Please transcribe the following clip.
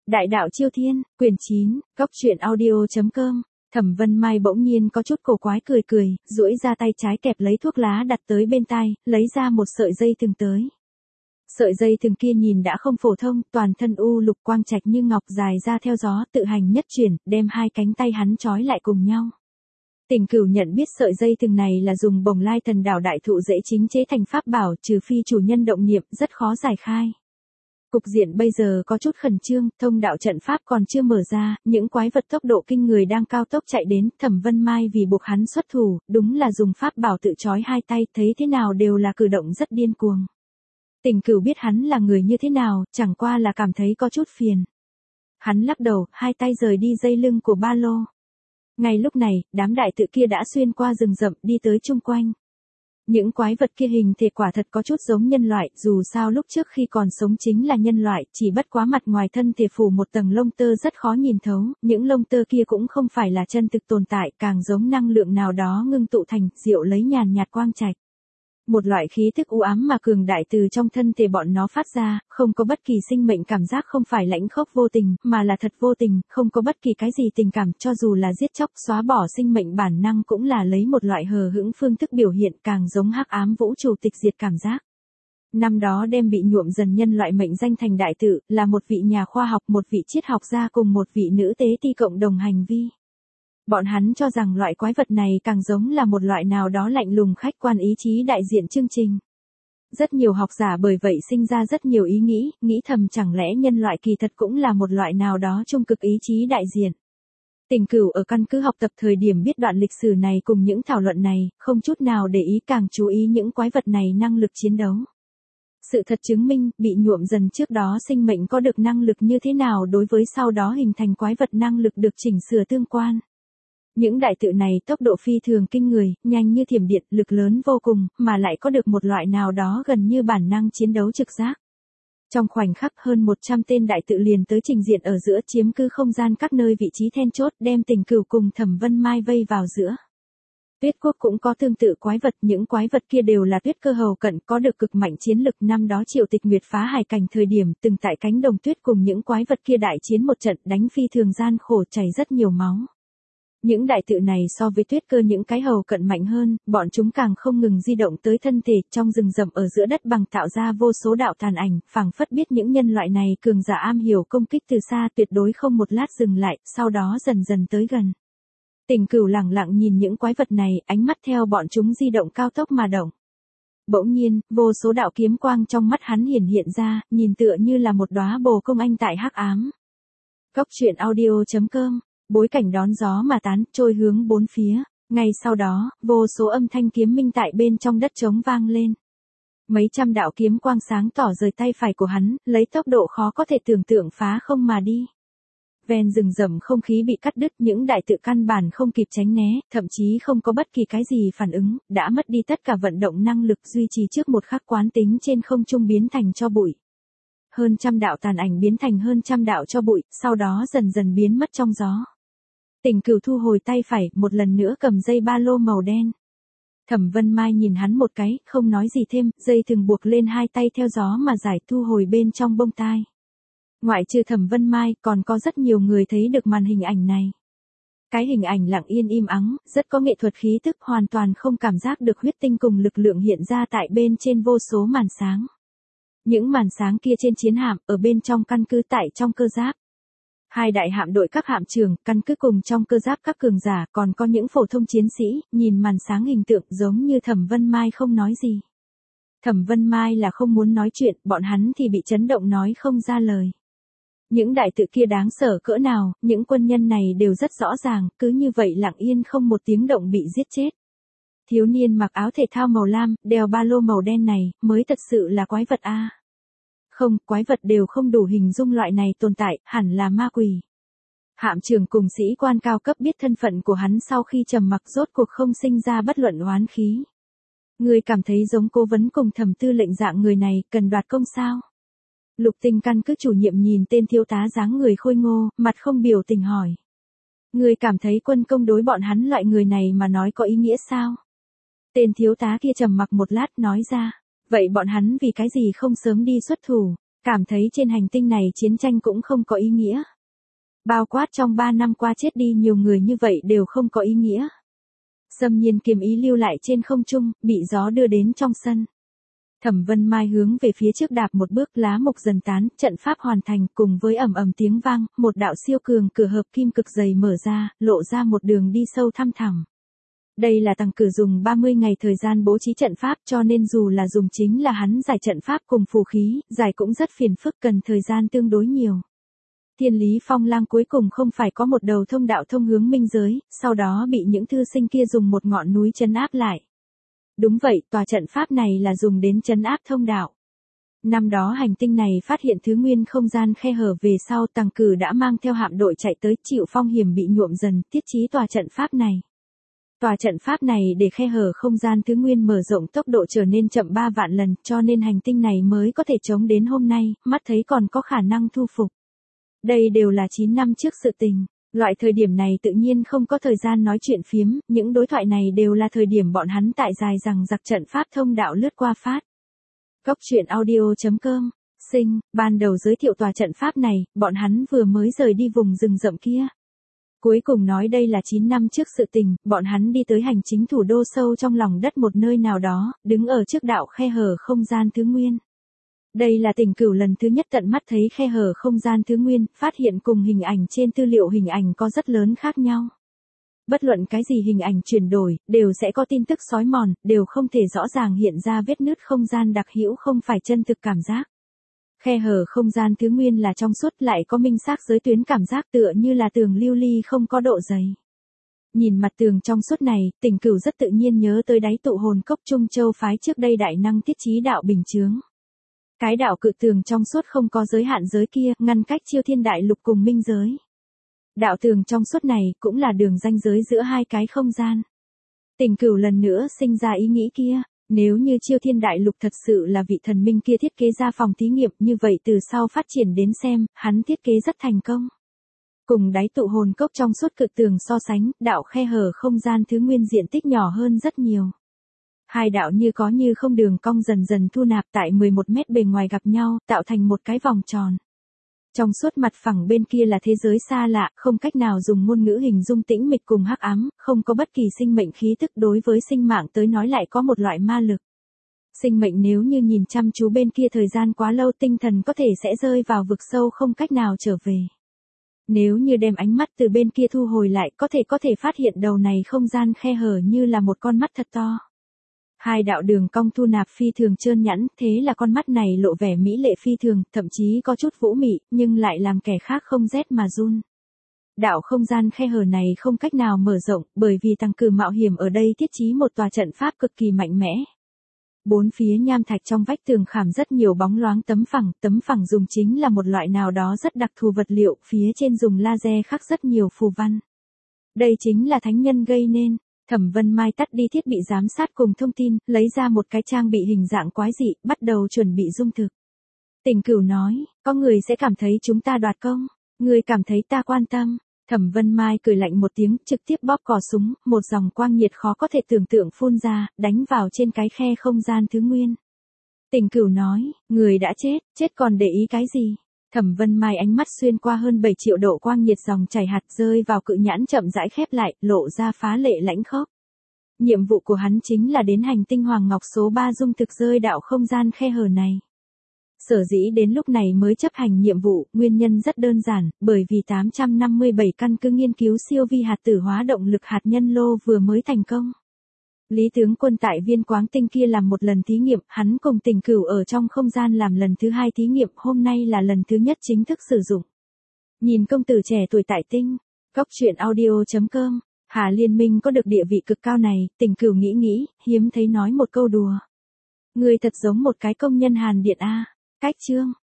Đại đạo Chiêu Thiên, quyển 9, góc truyện audio.com. Thẩm Vân Mai bỗng nhiên có chút cổ quái cười cười, duỗi ra tay trái kẹp lấy thuốc lá đặt tới bên tai, lấy ra một sợi dây thừng tới. Sợi dây thừng kia nhìn đã không phổ thông, toàn thân u lục quang trạch như ngọc dài ra theo gió, tự hành nhất chuyển, đem hai cánh tay hắn trói lại cùng nhau. Tình Cửu nhận biết sợi dây thừng này là dùng Bồng Lai Thần Đảo đại thụ dễ chính chế thành pháp bảo, trừ phi chủ nhân động niệm, rất khó giải khai. Cục diện bây giờ có chút khẩn trương, thông đạo trận pháp còn chưa mở ra, những quái vật tốc độ kinh người đang cao tốc chạy đến, Thẩm Vân Mai vì buộc hắn xuất thủ, đúng là dùng pháp bảo tự trói hai tay, thấy thế nào đều là cử động rất điên cuồng. Tình Cửu biết hắn là người như thế nào, chẳng qua là cảm thấy có chút phiền. Hắn lắc đầu, hai tay rời đi dây lưng của ba lô. Ngay lúc này, đám đại tự kia đã xuyên qua rừng rậm đi tới chung quanh. Những quái vật kia hình thể quả thật có chút giống nhân loại, dù sao lúc trước khi còn sống chính là nhân loại, chỉ bất quá mặt ngoài thân thể phủ một tầng lông tơ rất khó nhìn thấu, những lông tơ kia cũng không phải là chân thực tồn tại, càng giống năng lượng nào đó ngưng tụ thành, diệu lấy nhàn nhạt quang trạch. Một loại khí thức u ám mà cường đại từ trong thân thể bọn nó phát ra, không có bất kỳ sinh mệnh cảm giác, không phải lãnh khốc vô tình, mà là thật vô tình, không có bất kỳ cái gì tình cảm, cho dù là giết chóc, xóa bỏ sinh mệnh bản năng cũng là lấy một loại hờ hững phương thức biểu hiện, càng giống hắc ám vũ trụ tịch diệt cảm giác. Năm đó đem bị nhuộm dần nhân loại mệnh danh thành đại tự, là một vị nhà khoa học, một vị triết học gia cùng một vị nữ tế ti cộng đồng hành vi. Bọn hắn cho rằng loại quái vật này càng giống là một loại nào đó lạnh lùng khách quan ý chí đại diện chương trình. Rất nhiều học giả bởi vậy sinh ra rất nhiều ý nghĩ thầm chẳng lẽ nhân loại kỳ thật cũng là một loại nào đó trung cực ý chí đại diện. Tình Cửu ở căn cứ học tập thời điểm biết đoạn lịch sử này cùng những thảo luận này, không chút nào để ý, càng chú ý những quái vật này năng lực chiến đấu. Sự thật chứng minh, bị nhuộm dần trước đó sinh mệnh có được năng lực như thế nào đối với sau đó hình thành quái vật năng lực được chỉnh sửa tương quan. Những đại tự này tốc độ phi thường kinh người, nhanh như thiểm điện, lực lớn vô cùng, mà lại có được một loại nào đó gần như bản năng chiến đấu trực giác. Trong khoảnh khắc hơn 100 tên đại tự liền tới trình diện ở giữa, chiếm cứ không gian các nơi vị trí then chốt, đem Tình Cửu cùng Thẩm Vân Mai vây vào giữa. Tuyết Quốc cũng có tương tự quái vật, những quái vật kia đều là tuyết cơ hầu cận, có được cực mạnh chiến lực. Năm đó Triệu Tịch Nguyệt phá hải cảnh thời điểm, từng tại cánh đồng tuyết cùng những quái vật kia đại chiến một trận, đánh phi thường gian khổ, chảy rất nhiều máu. Những đại tự này so với tuyết cơ những cái hầu cận mạnh hơn, bọn chúng càng không ngừng di động tới thân thể, trong rừng rậm ở giữa đất bằng tạo ra vô số đạo tàn ảnh, phảng phất biết những nhân loại này cường giả am hiểu công kích từ xa, tuyệt đối không một lát dừng lại, sau đó dần dần tới gần. Tình Cửu lặng lặng nhìn những quái vật này, ánh mắt theo bọn chúng di động cao tốc mà động. Bỗng nhiên, vô số đạo kiếm quang trong mắt hắn hiển hiện ra, nhìn tựa như là một đóa bồ công anh tại hắc ám. Góc truyện audio.com. Bối cảnh đón gió mà tán, trôi hướng bốn phía. Ngay sau đó, vô số âm thanh kiếm minh tại bên trong đất trống vang lên. Mấy trăm đạo kiếm quang sáng tỏ rời tay phải của hắn, lấy tốc độ khó có thể tưởng tượng phá không mà đi. Ven rừng rậm không khí bị cắt đứt, những đại tự căn bản không kịp tránh né, thậm chí không có bất kỳ cái gì phản ứng, đã mất đi tất cả vận động năng lực duy trì trước một khắc, quán tính trên không trung biến thành tro bụi. Hơn trăm đạo tàn ảnh biến thành hơn trăm đạo tro bụi, sau đó dần dần biến mất trong gió. Tình Cửu thu hồi tay phải, một lần nữa cầm dây ba lô màu đen. Thẩm Vân Mai nhìn hắn một cái, không nói gì thêm, dây thừng buộc lên hai tay theo gió mà giải, thu hồi bên trong bông tai. Ngoại trừ Thẩm Vân Mai, còn có rất nhiều người thấy được màn hình ảnh này. Cái hình ảnh lặng yên im ắng, rất có nghệ thuật khí tức, hoàn toàn không cảm giác được huyết tinh cùng lực lượng hiện ra tại bên trên vô số màn sáng. Những màn sáng kia trên chiến hạm, ở bên trong căn cứ, tại trong cơ giáp. Hai đại hạm đội các hạm trưởng, căn cứ cùng trong cơ giáp các cường giả, còn có những phổ thông chiến sĩ, nhìn màn sáng hình tượng giống như Thẩm Vân Mai không nói gì. Thẩm Vân Mai là không muốn nói chuyện, bọn hắn thì bị chấn động nói không ra lời. Những đại tự kia đáng sợ cỡ nào, những quân nhân này đều rất rõ ràng, cứ như vậy lặng yên không một tiếng động bị giết chết. Thiếu niên mặc áo thể thao màu lam, đeo ba lô màu đen này, mới thật sự là quái vật a. Không, quái vật đều không đủ hình dung loại này tồn tại, hẳn là ma quỷ. Hạm trưởng cùng sĩ quan cao cấp biết thân phận của hắn sau khi trầm mặc rốt cuộc không sinh ra bất luận oán khí. Người cảm thấy giống cố vấn cùng Thẩm tư lệnh dạng người này, cần đoạt công sao? Lục Tinh căn cứ chủ nhiệm nhìn tên thiếu tá dáng người khôi ngô, mặt không biểu tình hỏi. Người cảm thấy quân công đối bọn hắn loại người này mà nói có ý nghĩa sao? Tên thiếu tá kia trầm mặc một lát nói ra. Vậy bọn hắn vì cái gì không sớm đi xuất thủ? Cảm thấy trên hành tinh này chiến tranh cũng không có ý nghĩa. Bao quát trong 3 năm qua chết đi nhiều người như vậy đều không có ý nghĩa. Xâm Nhiên kiềm ý lưu lại trên không trung, bị gió đưa đến trong sân. Thẩm Vân Mai hướng về phía trước đạp một bước, lá mục dần tán, trận pháp hoàn thành, cùng với ầm ầm tiếng vang, một đạo siêu cường cửa hợp kim cực dày mở ra, lộ ra một đường đi sâu thăm thẳm. Đây là Tằng Cử dùng 30 ngày thời gian bố trí trận pháp, cho nên dù là dùng chính là hắn giải trận pháp cùng phù khí, giải cũng rất phiền phức, cần thời gian tương đối nhiều. Thiên Lý Phong Lang cuối cùng không phải có một đầu thông đạo thông hướng minh giới, sau đó bị những thư sinh kia dùng một ngọn núi trấn áp lại. Đúng vậy, tòa trận pháp này là dùng đến trấn áp thông đạo. Năm đó hành tinh này phát hiện thứ nguyên không gian khe hở về sau, Tằng Cử đã mang theo hạm đội chạy tới, chịu phong hiểm bị nhuộm dần, thiết trí tòa trận pháp này. Tòa trận pháp này để khe hở không gian thứ nguyên mở rộng tốc độ trở nên chậm 3 vạn lần, cho nên hành tinh này mới có thể chống đến hôm nay, mắt thấy còn có khả năng thu phục. Đây đều là 9 năm trước sự tình. Loại thời điểm này tự nhiên không có thời gian nói chuyện phiếm, những đối thoại này đều là thời điểm bọn hắn tại dài rằng giặc trận pháp thông đạo lướt qua phát. Cốc truyện audio.com. Ban đầu giới thiệu tòa trận pháp này, bọn hắn vừa mới rời đi vùng rừng rậm kia. Cuối cùng nói đây là 9 năm trước sự tình, bọn hắn đi tới hành chính thủ đô sâu trong lòng đất một nơi nào đó, đứng ở trước đạo khe hở không gian thứ nguyên. Đây là Tình Cửu lần thứ nhất tận mắt thấy khe hở không gian thứ nguyên, phát hiện cùng hình ảnh trên tư liệu hình ảnh có rất lớn khác nhau. Bất luận cái gì hình ảnh chuyển đổi, đều sẽ có tin tức xói mòn, đều không thể rõ ràng hiện ra vết nứt không gian đặc hữu, không phải chân thực cảm giác. Khe hở không gian thứ nguyên là trong suốt, lại có minh xác giới tuyến, cảm giác tựa như là tường lưu ly không có độ dày. Nhìn mặt tường trong suốt này, Tình Cửu rất tự nhiên nhớ tới đáy tụ hồn cốc Trung Châu phái trước đây đại năng thiết trí đạo bình chướng. Cái đạo cự tường trong suốt không có giới hạn giới kia, ngăn cách Chiêu Thiên Đại Lục cùng minh giới. Đạo tường trong suốt này cũng là đường ranh giới giữa hai cái không gian. Tình Cửu lần nữa sinh ra ý nghĩ kia, nếu như Chiêu Thiên Đại Lục thật sự là vị thần minh kia thiết kế ra phòng thí nghiệm, như vậy từ sau phát triển đến xem, hắn thiết kế rất thành công. Cùng đáy tụ hồn cốc trong suốt cự tường so sánh, đạo khe hở không gian thứ nguyên diện tích nhỏ hơn rất nhiều. Hai đạo như có như không đường cong dần dần thu nạp tại 11 mét bề ngoài gặp nhau, tạo thành một cái vòng tròn. Trong suốt mặt phẳng bên kia là thế giới xa lạ, không cách nào dùng ngôn ngữ hình dung, tĩnh mịch cùng hắc ám, không có bất kỳ sinh mệnh khí tức, đối với sinh mạng tới nói lại có một loại ma lực. Sinh mệnh nếu như nhìn chăm chú bên kia thời gian quá lâu, tinh thần có thể sẽ rơi vào vực sâu không cách nào trở về. Nếu như đem ánh mắt từ bên kia thu hồi lại, có thể phát hiện đầu này không gian khe hở như là một con mắt thật to. Hai đạo đường cong thu nạp phi thường trơn nhẵn, thế là con mắt này lộ vẻ mỹ lệ phi thường, thậm chí có chút vũ mị, nhưng lại làm kẻ khác không rét mà run. Đạo không gian khe hở này không cách nào mở rộng, bởi vì Tằng Cử mạo hiểm ở đây thiết trí một tòa trận pháp cực kỳ mạnh mẽ. Bốn phía nham thạch trong vách tường khảm rất nhiều bóng loáng tấm phẳng dùng chính là một loại nào đó rất đặc thù vật liệu, phía trên dùng laser khắc rất nhiều phù văn. Đây chính là thánh nhân gây nên. Thẩm Vân Mai tắt đi thiết bị giám sát cùng thông tin, lấy ra một cái trang bị hình dạng quái dị, bắt đầu chuẩn bị dung thực. Tình Cửu nói, có người sẽ cảm thấy chúng ta đoạt công, người cảm thấy ta quan tâm. Thẩm Vân Mai cười lạnh một tiếng, trực tiếp bóp cò súng, một dòng quang nhiệt khó có thể tưởng tượng phun ra, đánh vào trên cái khe không gian thứ nguyên. Tình Cửu nói, người đã chết còn để ý cái gì? Thẩm Vân Mai ánh mắt xuyên qua hơn 7 triệu độ quang nhiệt dòng chảy hạt rơi vào cự nhãn chậm rãi khép lại, lộ ra phá lệ lãnh khốc. Nhiệm vụ của hắn chính là đến hành tinh Hoàng Ngọc số 3 dung thực rơi đạo không gian khe hở này. Sở dĩ đến lúc này mới chấp hành nhiệm vụ, nguyên nhân rất đơn giản, bởi vì 857 căn cứ nghiên cứu siêu vi hạt tử hóa động lực hạt nhân lô vừa mới thành công. Lý tướng quân tại viên quáng tinh kia làm một lần thí nghiệm, hắn cùng Tình Cửu ở trong không gian làm lần thứ 2 thí nghiệm, hôm nay là lần thứ nhất chính thức sử dụng. Nhìn công tử trẻ tuổi tại tinh, cốc truyện audio.com, Hà Liên Minh có được địa vị cực cao này, Tình Cửu nghĩ, hiếm thấy nói một câu đùa. Người thật giống một cái công nhân Hàn Điện a. Cách chương